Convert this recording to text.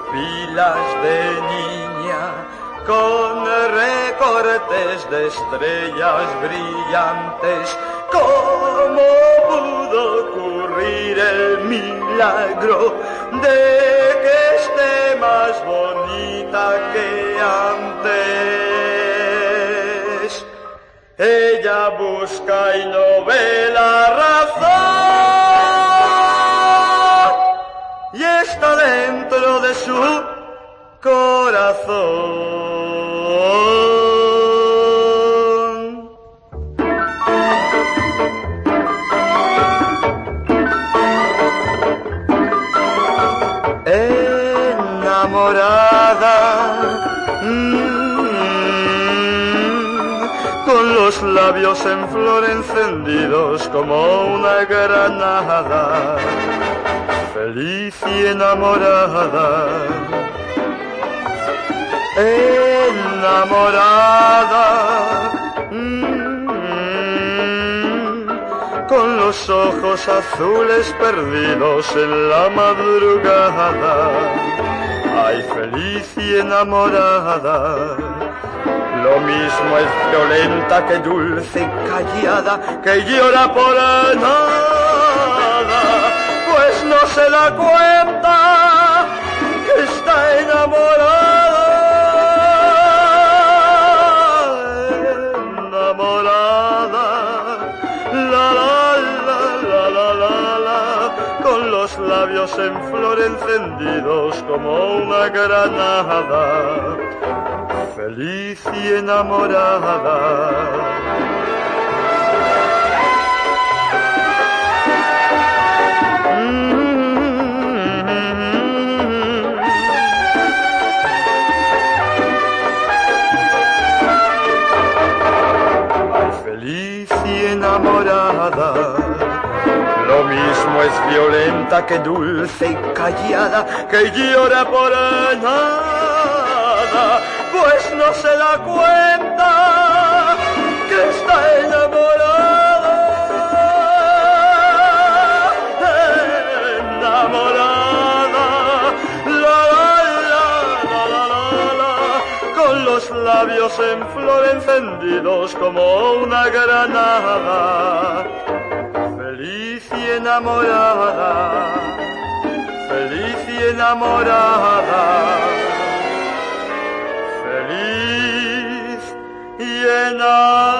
pupilas de niña, con recortes de estrellas brillantes. ¿Cómo pudo ocurrir el milagro de que esté más bonita que antes? Ella busca y no ve la razón, y está dentro de su corazón. Enamorada, con los labios en flor encendidos como una granada, feliz y enamorada, enamorada, con los ojos azules perdidos en la madrugada. Ay, feliz y enamorada, lo mismo es violenta que dulce y callada, que llora por nada, pues no se da cuenta que está enamorada, enamorada, la la la la la la la, con los labios en flor encendidos como una granada, feliz y enamorada. Ay, feliz y enamorada, lo mismo es violenta que dulce y callada, que llora por nada, pues no se da cuenta que está enamorada, enamorada, la la la la la la, con los labios en flor encendidos como una granada, feliz y enamorada, feliz y enamorada, feliz y enamorada.